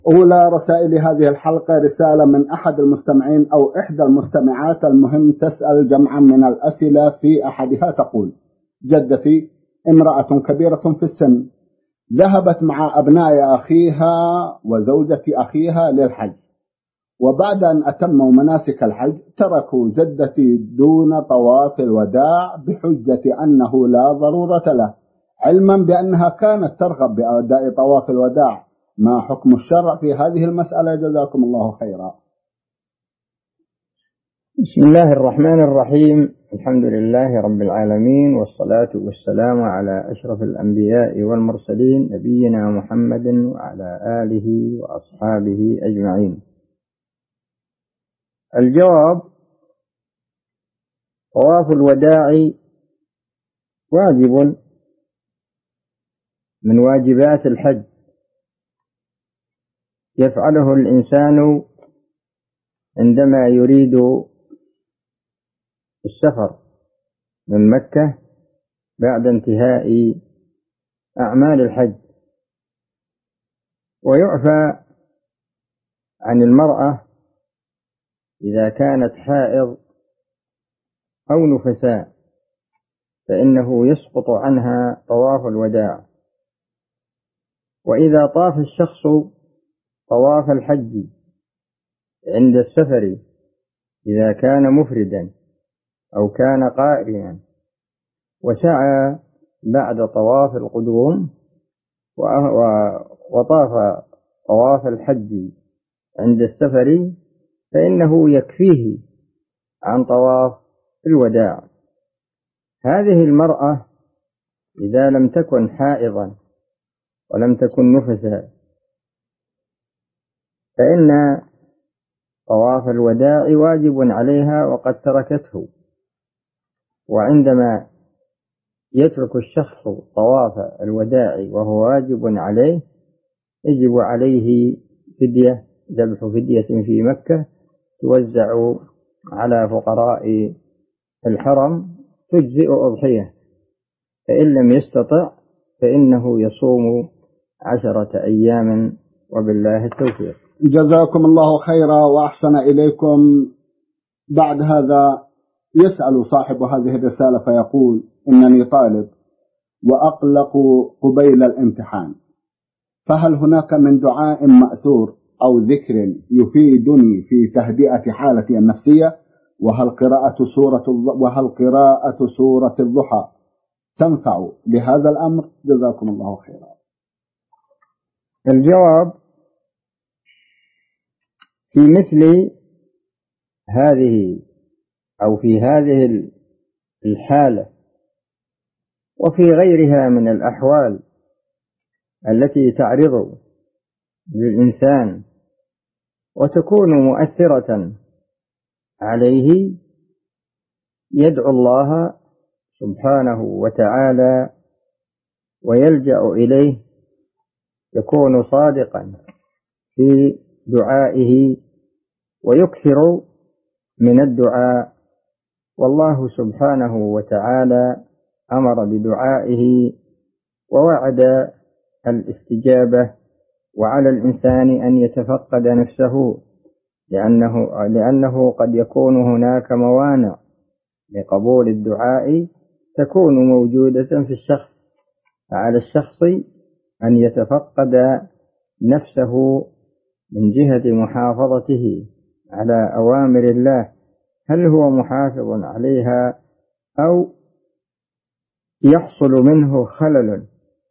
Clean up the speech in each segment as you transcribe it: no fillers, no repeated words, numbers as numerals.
أولى رسائل هذه الحلقة رسالة من أحد المستمعين أو إحدى المستمعات، المهم تسأل جمعا من الأسئلة. في أحدها تقول: جدتي امرأة كبيرة في السن ذهبت مع أبناء أخيها وزوجة أخيها للحج، وبعد أن أتموا مناسك الحج تركوا جدتي دون طواف الوداع بحجة أنه لا ضرورة له، علما بأنها كانت ترغب بأداء طواف الوداع. ما حكم الشرع في هذه المسألة؟ جزاكم الله خيرا. بسم الله الرحمن الرحيم. الحمد لله رب العالمين، والصلاة والسلام على أشرف الأنبياء والمرسلين، نبينا محمد وعلى آله وأصحابه أجمعين. الجواب: طواف الوداع واجب من واجبات الحج، يفعله الإنسان عندما يريد السفر من مكة بعد انتهاء أعمال الحج، ويعفى عن المرأة إذا كانت حائض أو نفساء، فإنه يسقط عنها طواف الوداع. وإذا طاف الشخص طواف الحج عند السفر إذا كان مفردا أو كان قارنا وسعى بعد طواف القدوم وطاف طواف الحج عند السفر، فإنه يكفيه عن طواف الوداع. هذه المرأة إذا لم تكن حائضا ولم تكن نفسا فإن طواف الوداع واجب عليها وقد تركته. وعندما يترك الشخص طواف الوداع وهو واجب عليه، يجب عليه فدية، ذبح فدية في مكة توزع على فقراء الحرم، تجزئ أضحية، فإن لم يستطع فإنه يصوم 10 أيام، وبالله التوفيق. جزاكم الله خيرا وأحسن إليكم. بعد هذا يسأل صاحب هذه الرسالة فيقول: إنني طالب وأقلق قبيل الامتحان، فهل هناك من دعاء مأثور أو ذكر يفيدني في تهدئة حالتي النفسية؟ وهل قراءة سورة الضحى تنفع بهذا الأمر؟ جزاكم الله خيرا. الجواب: في مثل هذه أو في هذه الحالة وفي غيرها من الأحوال التي تعرض للإنسان وتكون مؤثرة عليه، يدعو الله سبحانه وتعالى ويلجأ إليه، يكون صادقا في دعائه ويكثر من الدعاء. والله سبحانه وتعالى أمر بدعائه ووعد الاستجابة، وعلى الإنسان أن يتفقد نفسه، لأنه قد يكون هناك موانع لقبول الدعاء تكون موجودة في الشخص، فعلى الشخص أن يتفقد نفسه من جهة محافظته على أوامر الله، هل هو محافظ عليها أو يحصل منه خلل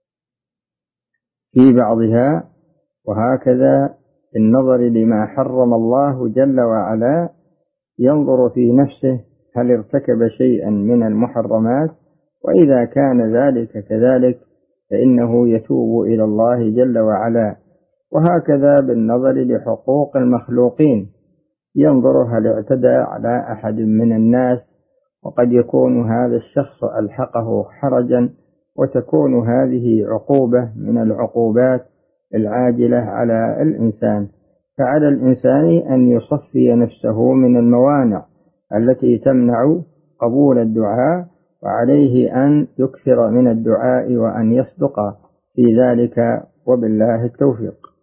في بعضها. وهكذا النظر لما حرم الله جل وعلا، ينظر في نفسه هل ارتكب شيئا من المحرمات، وإذا كان ذلك كذلك فإنه يتوب إلى الله جل وعلا. وهكذا بالنظر لحقوق المخلوقين، ينظر هل اعتدى على أحد من الناس، وقد يكون هذا الشخص ألحقه حرجا، وتكون هذه عقوبة من العقوبات العاجلة على الإنسان. فعلى الإنسان أن يصفي نفسه من الموانع التي تمنع قبول الدعاء، وعليه أن يكثر من الدعاء وأن يصدق في ذلك، وبالله التوفيق.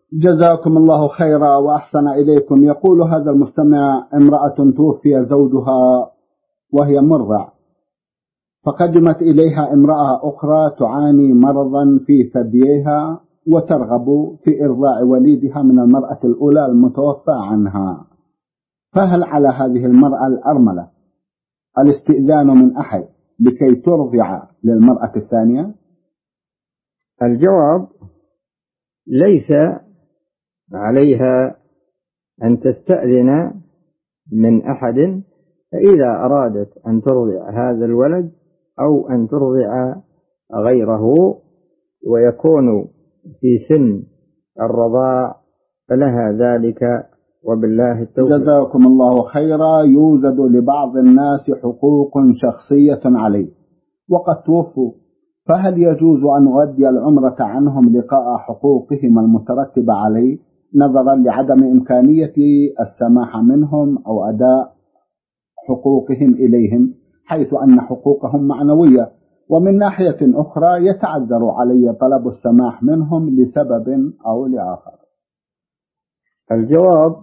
جزاكم الله خيرا وأحسن إليكم. يقول هذا المستمع: امرأة توفي زوجها وهي مرضع، فقدمت إليها امرأة أخرى تعاني مرضا في ثدييها وترغب في إرضاع وليدها من المرأة الأولى المتوفى عنها، فهل على هذه المرأة الأرملة الاستئذان من أحد لكي ترضع للمرأة الثانية؟ الجواب: ليس عليها أن تستأذن من أحد، فإذا أرادت أن ترضع هذا الولد أو أن ترضع غيره ويكون في سن الرضاع فلها ذلك، وبالله التوفيق. جزاكم الله خيرا. يوجد لبعض الناس حقوق شخصية عليه وقد توفوا، فهل يجوز أن أؤدي العمرة عنهم لقاء حقوقهم المترتبة عليه نظرا لعدم إمكانية السماح منهم أو أداء حقوقهم إليهم، حيث أن حقوقهم معنوية، ومن ناحية أخرى يتعذر علي طلب السماح منهم لسبب أو لآخر؟ الجواب: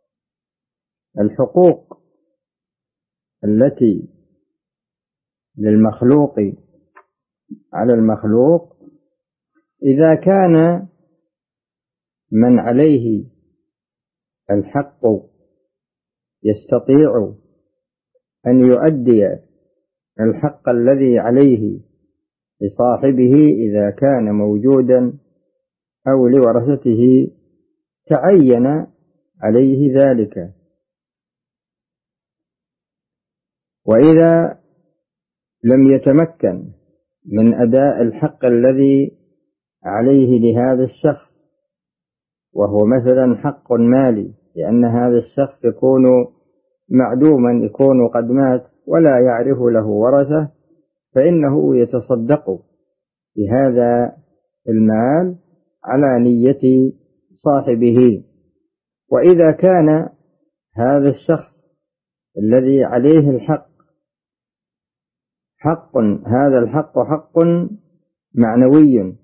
الحقوق التي للمخلوق على المخلوق، إذا كان من عليه الحق يستطيع أن يؤدي الحق الذي عليه لصاحبه إذا كان موجودا أو لورثته تعين عليه ذلك، وإذا لم يتمكن من أداء الحق الذي عليه لهذا الشخص، وهو مثلا حق مالي، لأن هذا الشخص يكون معدوما، يكون قد مات ولا يعرف له ورثة، فإنه يتصدق بهذا المال على نية صاحبه. وإذا كان هذا الشخص الذي عليه الحق هذا الحق حق معنوي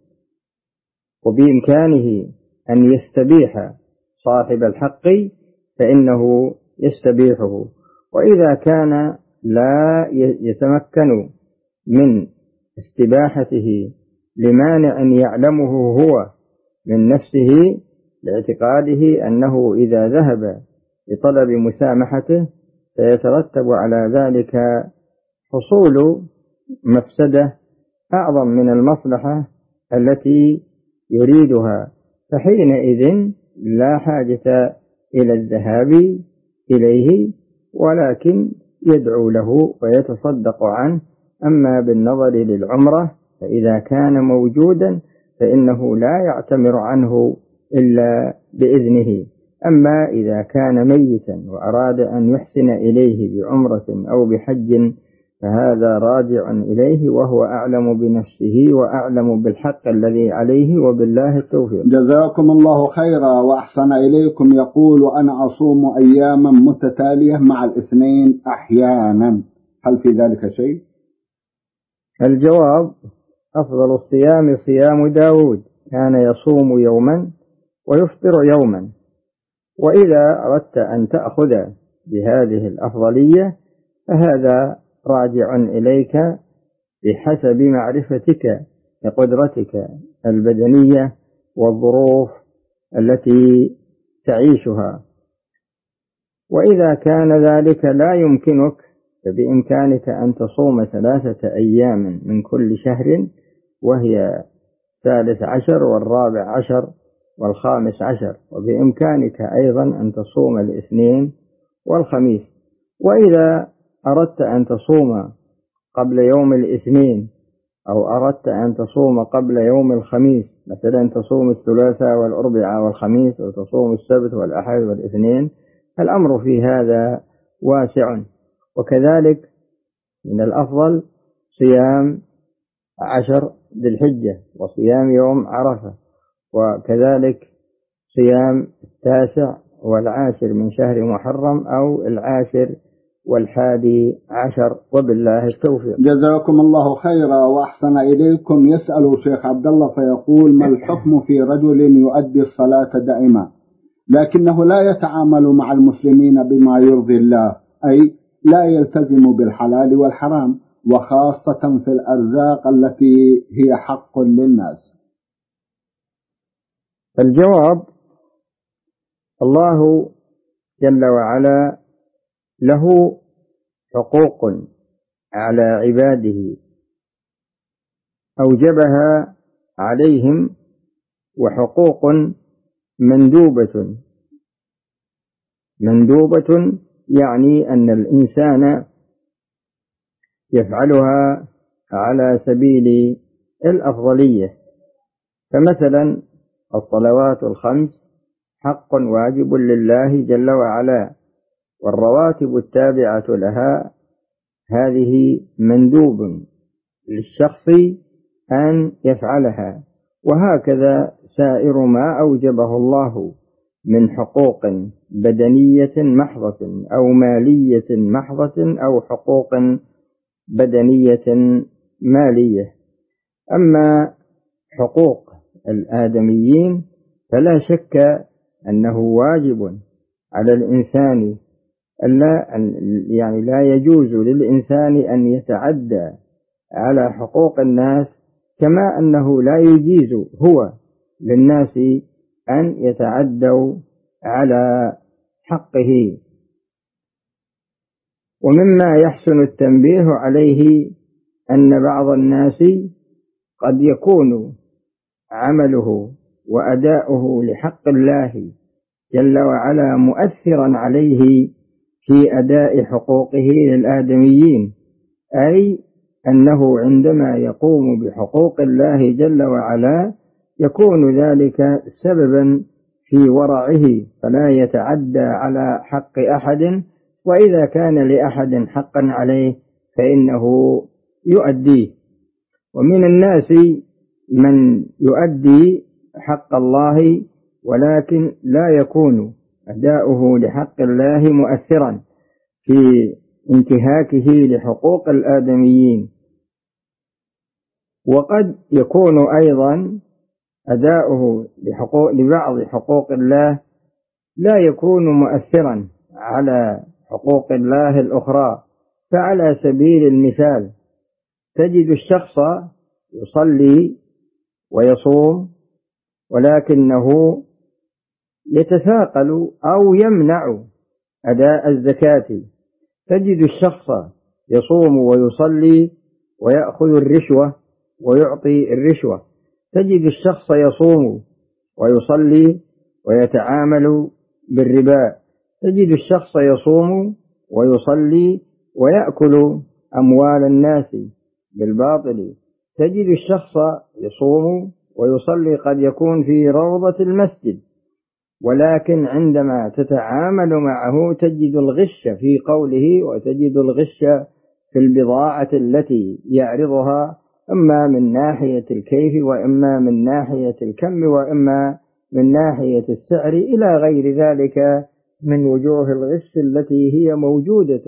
وبإمكانه أن يستبيح صاحب الحق فإنه يستبيحه، وإذا كان لا يتمكن من استباحته لمانع يعلمه هو من نفسه لاعتقاده أنه إذا ذهب لطلب مسامحته سيترتب على ذلك حصول مفسدة أعظم من المصلحة التي يريدها، فحينئذ لا حاجة إلى الذهاب إليه، ولكن يدعو له ويتصدق عنه. أما بالنظر للعمرة فإذا كان موجودا فإنه لا يعتمر عنه إلا بإذنه. أما إذا كان ميتا وأراد أن يحسن إليه بعمرة أو بحج فهذا راجع إليه، وهو أعلم بنفسه وأعلم بالحق الذي عليه، وبالله التوفيق. جزاكم الله خيرا وأحسن إليكم. يقول: أنا أصوم أياما متتالية مع الاثنين أحيانا، هل في ذلك شيء؟ الجواب: أفضل الصيام صيام داود، كان يصوم يوما ويفطر يوما. وإذا أردت أن تأخذ بهذه الأفضلية فهذا راجع إليك بحسب معرفتك لقدرتك البدنية والظروف التي تعيشها. وإذا كان ذلك لا يمكنك فبإمكانك أن تصوم 3 أيام من كل شهر، وهي 13 و14 و15، وبإمكانك أيضا أن تصوم الاثنين والخميس. وإذا أردت أن تصوم قبل يوم الاثنين أو أردت أن تصوم قبل يوم الخميس، مثلا تصوم الثلاثاء والأربعاء والخميس، أو تصوم السبت والأحد والاثنين، الأمر في هذا واسع. وكذلك من الأفضل صيام 10 ذي الحجة وصيام يوم عرفة، وكذلك صيام 9 و10 من شهر محرم، أو 10 11. وبالله التوفيق. جزاكم الله خيرا وأحسن إليكم. يسأل شيخ عبد الله فيقول: ما الحكم في رجل يؤدي الصلاة دائما لكنه لا يتعامل مع المسلمين بما يرضي الله، أي لا يلتزم بالحلال والحرام، وخاصة في الأرزاق التي هي حق للناس؟ الجواب: الله جل وعلا له حقوق على عباده أوجبها عليهم، وحقوق مندوبة يعني أن الإنسان يفعلها على سبيل الأفضلية. فمثلا الصلوات الخمس حق واجب لله جل وعلا، والرواتب التابعة لها هذه مندوب للشخص أن يفعلها، وهكذا سائر ما أوجبه الله من حقوق بدنية محضة أو مالية محضة أو حقوق بدنية مالية. أما حقوق الآدميين فلا شك أنه واجب على الإنسان يعني لا يجوز للإنسان أن يتعدى على حقوق الناس، كما أنه لا يجيز هو للناس أن يتعدوا على حقه. ومما يحسن التنبيه عليه أن بعض الناس قد يكون عمله وأداؤه لحق الله جل وعلا مؤثرا عليه في أداء حقوقه للآدميين، أي أنه عندما يقوم بحقوق الله جل وعلا يكون ذلك سببا في ورعه، فلا يتعدى على حق أحد، وإذا كان لأحد حقا عليه فإنه يؤديه. ومن الناس من يؤدي حق الله ولكن لا يكون أداؤه لحق الله مؤثرا في انتهاكه لحقوق الآدميين، وقد يكون أيضا أداؤه لبعض حقوق الله لا يكون مؤثرا على حقوق الله الأخرى. فعلى سبيل المثال تجد الشخص يصلي ويصوم ولكنه يتثاقل أو يمنع أداء الزكاة، تجد الشخص يصوم ويصلي ويأخذ الرشوة ويعطي الرشوة، تجد الشخص يصوم ويصلي ويتعامل بالربا، تجد الشخص يصوم ويصلي ويأكل أموال الناس بالباطل، تجد الشخص يصوم ويصلي قد يكون في روضة المسجد، ولكن عندما تتعامل معه تجد الغش في قوله وتجد الغش في البضاعة التي يعرضها، إما من ناحية الكيف وإما من ناحية الكم وإما من ناحية السعر إلى غير ذلك من وجوه الغش التي هي موجودة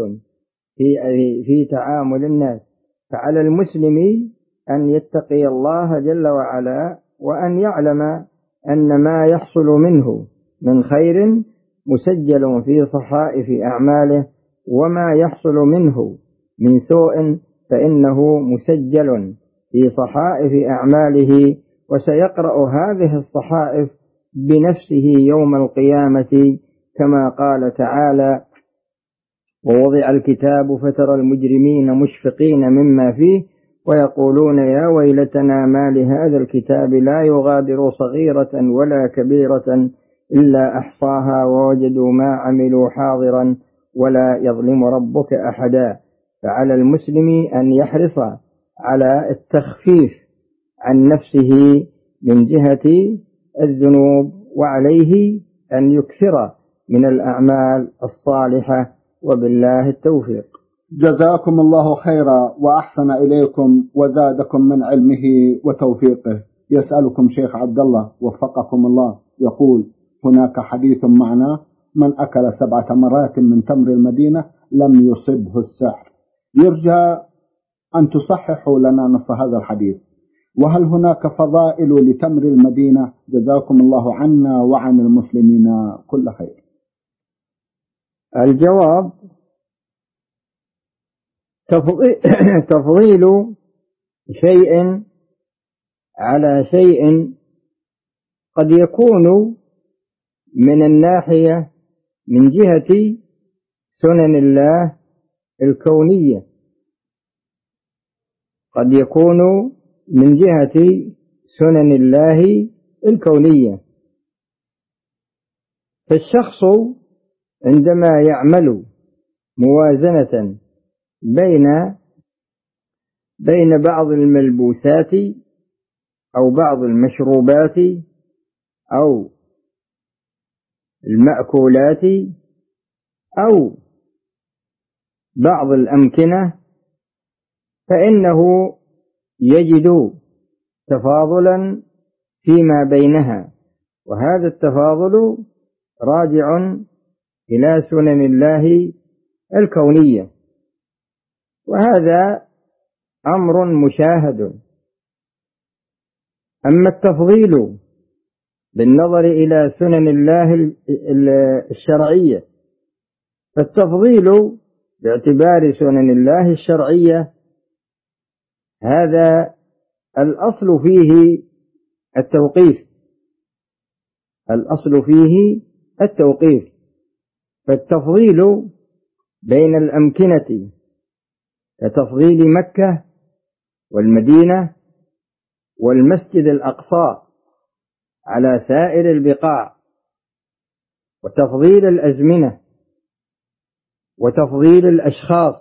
في تعامل الناس. فعلى المسلم أن يتقي الله جل وعلا وأن يعلم أن ما يحصل منه من خير مسجل في صحائف أعماله، وما يحصل منه من سوء فإنه مسجل في صحائف أعماله، وسيقرأ هذه الصحائف بنفسه يوم القيامة، كما قال تعالى: ووضع الكتاب فترى المجرمين مشفقين مما فيه ويقولون يا ويلتنا ما لهذا الكتاب لا يغادر صغيرة ولا كبيرة إلا أحصاها ووجدوا ما عملوا حاضرا ولا يظلم ربك أحدا. فعلى المسلم أن يحرص على التخفيف عن نفسه من جهة الذنوب، وعليه أن يكثر من الأعمال الصالحة، وبالله التوفيق. جزاكم الله خيرا وأحسن إليكم وزادكم من علمه وتوفيقه. يسألكم شيخ عبد الله وفقكم الله، يقول: هناك حديث معناه: من أكل 7 تمرات من تمر المدينة لم يصبه السحر. يرجى أن تصححوا لنا نص هذا الحديث. وهل هناك فضائل لتمر المدينة؟ جزاكم الله عنا وعن المسلمين كل خير. الجواب: تفضيل شيء على شيء قد يكون من الناحية من جهة سنن الله الكونية، قد يكون من جهة سنن الله الكونية. فالشخص عندما يعمل موازنة بين بعض الملبوسات أو بعض المشروبات أو المأكولات أو بعض الأمكنة، فإنه يجد تفاضلا فيما بينها، وهذا التفاضل راجع إلى سنن الله الكونية، وهذا أمر مشاهد. أما التفضيل بالنظر إلى سنن الله الشرعية، فالتفضيل باعتبار سنن الله الشرعية هذا الأصل فيه التوقيف، الأصل فيه التوقيف. فالتفضيل بين الأمكنة كتفضيل مكة والمدينة والمسجد الأقصى على سائر البقاع، وتفضيل الأزمنة وتفضيل الأشخاص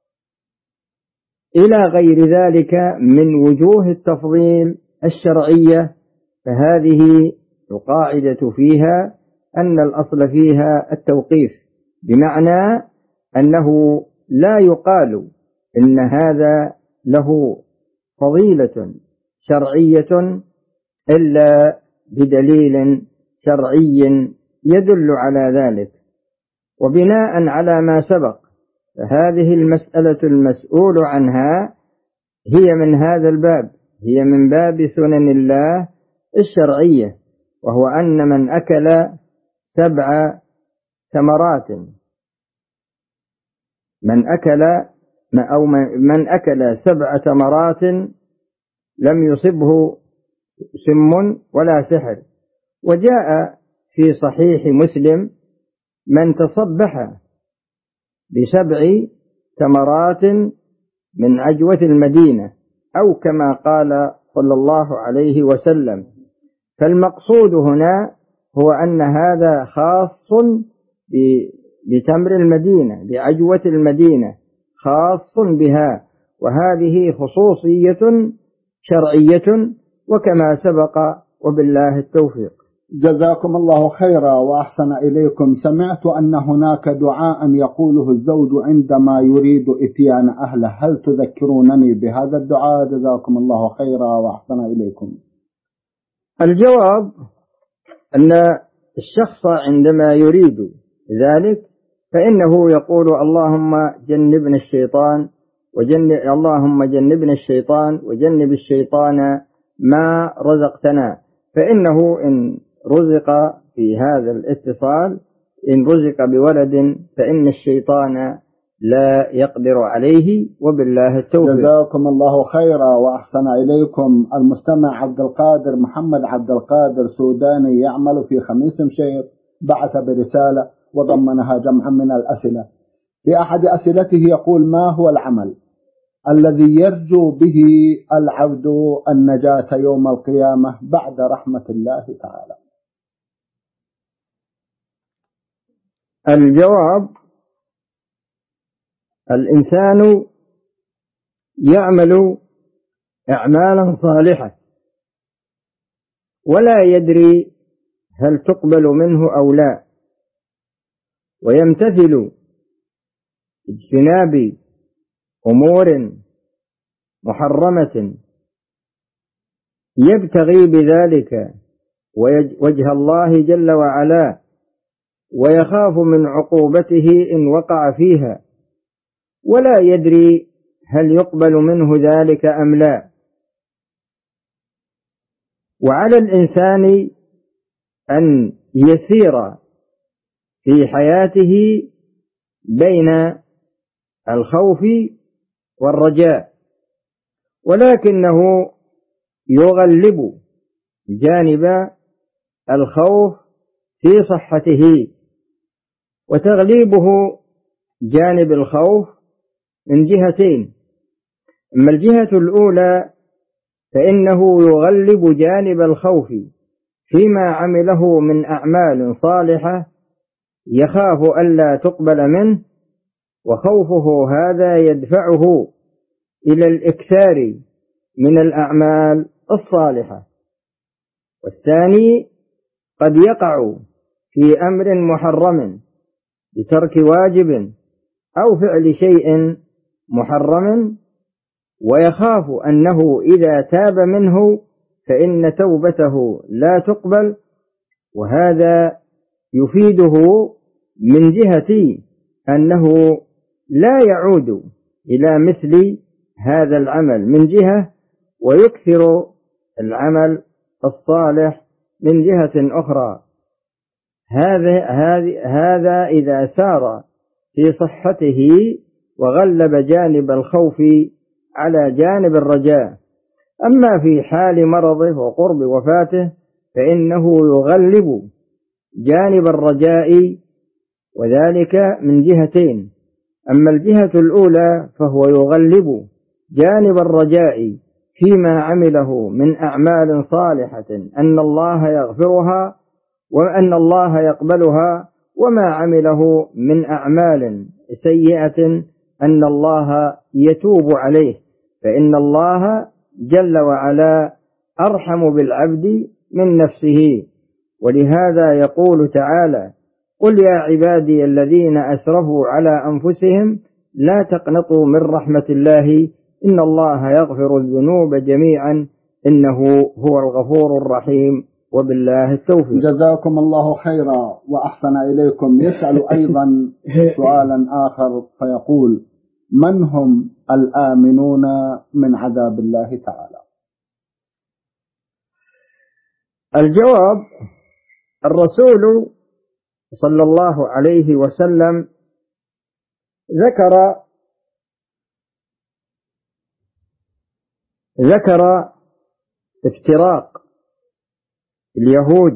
إلى غير ذلك من وجوه التفضيل الشرعية، فهذه القاعدة فيها أن الأصل فيها التوقيف، بمعنى أنه لا يقال إن هذا له فضيلة شرعية إلا بدليل شرعي يدل على ذلك. وبناء على ما سبق، فهذه المسألة المسؤول عنها هي من هذا الباب، هي من باب سنن الله الشرعية، وهو أن من أكل 7 تمرات، من أكل 7 تمرات لم يصبه سم ولا سحر. وجاء في صحيح مسلم: من تصبح ب7 تمرات من عجوة المدينة، أو كما قال صلى الله عليه وسلم. فالمقصود هنا هو أن هذا خاص بتمر المدينة، بعجوة المدينة، خاص بها، وهذه خصوصية شرعية وكما سبق، وبالله التوفيق. جزاكم الله خيرا وأحسن إليكم. سمعت أن هناك دعاء يقوله الزوج عندما يريد إتيان أهله، هل تذكرونني بهذا الدعاء؟ جزاكم الله خيرا وأحسن إليكم. الجواب أن الشخص عندما يريد ذلك فإنه يقول: اللهم جنبنا الشيطان وجنب الشيطان ما رزقتنا. فإنه إن رزق في هذا الاتصال، إن رزق بولد، فإن الشيطان لا يقدر عليه، وبالله التوفيق. جزاكم الله خيرا وأحسن إليكم. المستمع عبد القادر محمد عبد القادر سوداني يعمل في خميس مشيط بعث برسالة وضمنها جمعا من الأسئلة. في أحد أسئلته يقول: ما هو العمل الذي يرجو به العبد النجاة يوم القيامة بعد رحمة الله تعالى؟ الجواب: الإنسان يعمل أعمالا صالحة ولا يدري هل تقبل منه أو لا، ويمتثل اجتناب أمور محرمة يبتغي بذلك وجه الله جل وعلا، ويخاف من عقوبته إن وقع فيها، ولا يدري هل يقبل منه ذلك أم لا. وعلى الإنسان أن يسير في حياته بين الخوف والرجاء، ولكنه يغلب جانب الخوف في صحته، وتغليبه جانب الخوف من جهتين: أما الجهة الأولى فإنه يغلب جانب الخوف فيما عمله من أعمال صالحة يخاف ألا تقبل منه، وخوفه هذا يدفعه إلى الإكثار من الأعمال الصالحة. والثاني قد يقع في أمر محرم بترك واجب أو فعل شيء محرم، ويخاف أنه إذا تاب منه فإن توبته لا تقبل، وهذا يفيده من جهة أنه لا يعود إلى مثل هذا العمل من جهة، ويكثر العمل الصالح من جهة أخرى. هذا إذا سار في صحته وغلب جانب الخوف على جانب الرجاء. أما في حال مرضه وقرب وفاته فإنه يغلب جانب الرجاء، وذلك من جهتين: أما الجهة الأولى فهو يغلب جانب الرجاء فيما عمله من أعمال صالحة أن الله يغفرها وأن الله يقبلها، وما عمله من أعمال سيئة أن الله يتوب عليه، فإن الله جل وعلا أرحم بالعبد من نفسه. ولهذا يقول تعالى: قل يا عبادي الذين أسرفوا على أنفسهم لا تقنطوا من رحمة الله إن الله يغفر الذنوب جميعا إنه هو الغفور الرحيم، وبالله التوفيق. جزاكم الله خيرا وأحسن إليكم. يسأل أيضا سؤالا آخر فيقول: من هم الآمنون من عذاب الله تعالى؟ الجواب: الرسول صلى الله عليه وسلم ذكر افتراق اليهود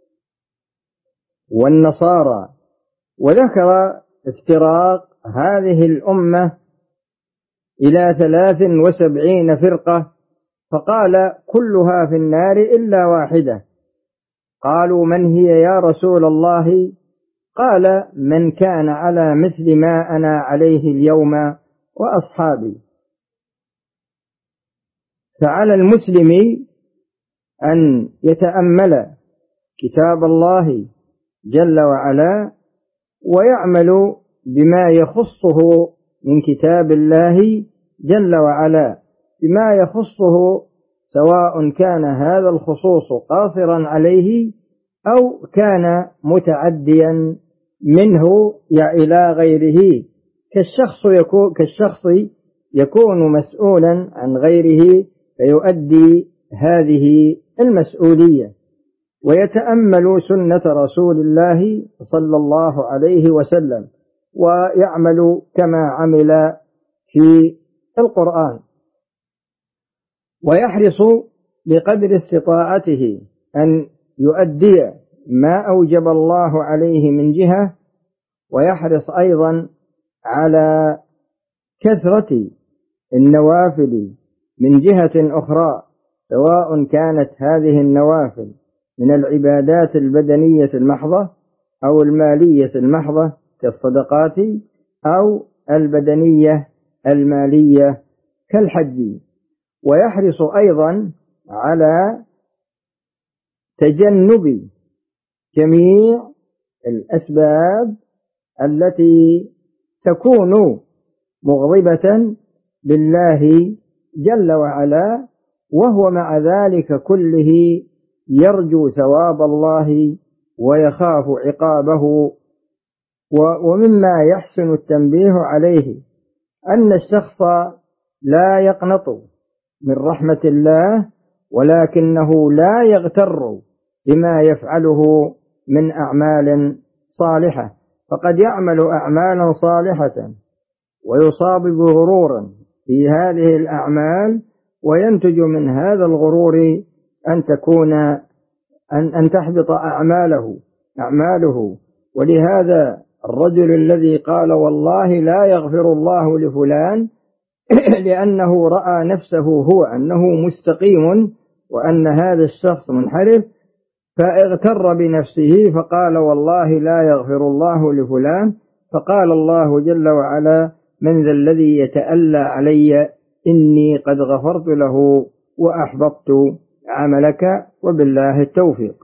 والنصارى، وذكر افتراق هذه الأمة إلى 73 فرقة، فقال: كلها في النار إلا واحدة. قالوا: من هي يا رسول الله؟ قال: من كان على مثل ما أنا عليه اليوم وأصحابي. فعلى المسلم أن يتأمل كتاب الله جل وعلا ويعمل بما يخصه من كتاب الله جل وعلا، بما يخصه، سواء كان هذا الخصوص قاصرا عليه أو كان متعديا منه إلى غيره، كالشخص يكون مسؤولا عن غيره فيؤدي هذه المسؤولية، ويتأمل سنة رسول الله صلى الله عليه وسلم ويعمل كما عمل في القرآن، ويحرص بقدر استطاعته أن يؤدي ما أوجب الله عليه من جهة، ويحرص أيضا على كثرة النوافل من جهة أخرى، سواء كانت هذه النوافل من العبادات البدنية المحضة أو المالية المحضة كالصدقات، أو البدنية المالية كالحج. ويحرص أيضا على تجنب جميع الأسباب التي تكون مغضبة لله جل وعلا، وهو مع ذلك كله يرجو ثواب الله ويخاف عقابه. ومما يحسن التنبيه عليه أن الشخص لا يقنط من رحمة الله، ولكنه لا يغتر بما يفعله من أعمال صالحة، فقد يعمل أعمالا صالحة ويصاب بغرور في هذه الأعمال، وينتج من هذا الغرور أن تحبط أعماله. ولهذا الرجل الذي قال والله لا يغفر الله لفلان لأنه رأى نفسه هو أنه مستقيم وأن هذا الشخص منحرف، فاغتر بنفسه فقال والله لا يغفر الله لفلان، فقال الله جل وعلا من ذا الذي يتألى علي إني قد غفرت له وأحبطت عملك وبالله التوفيق.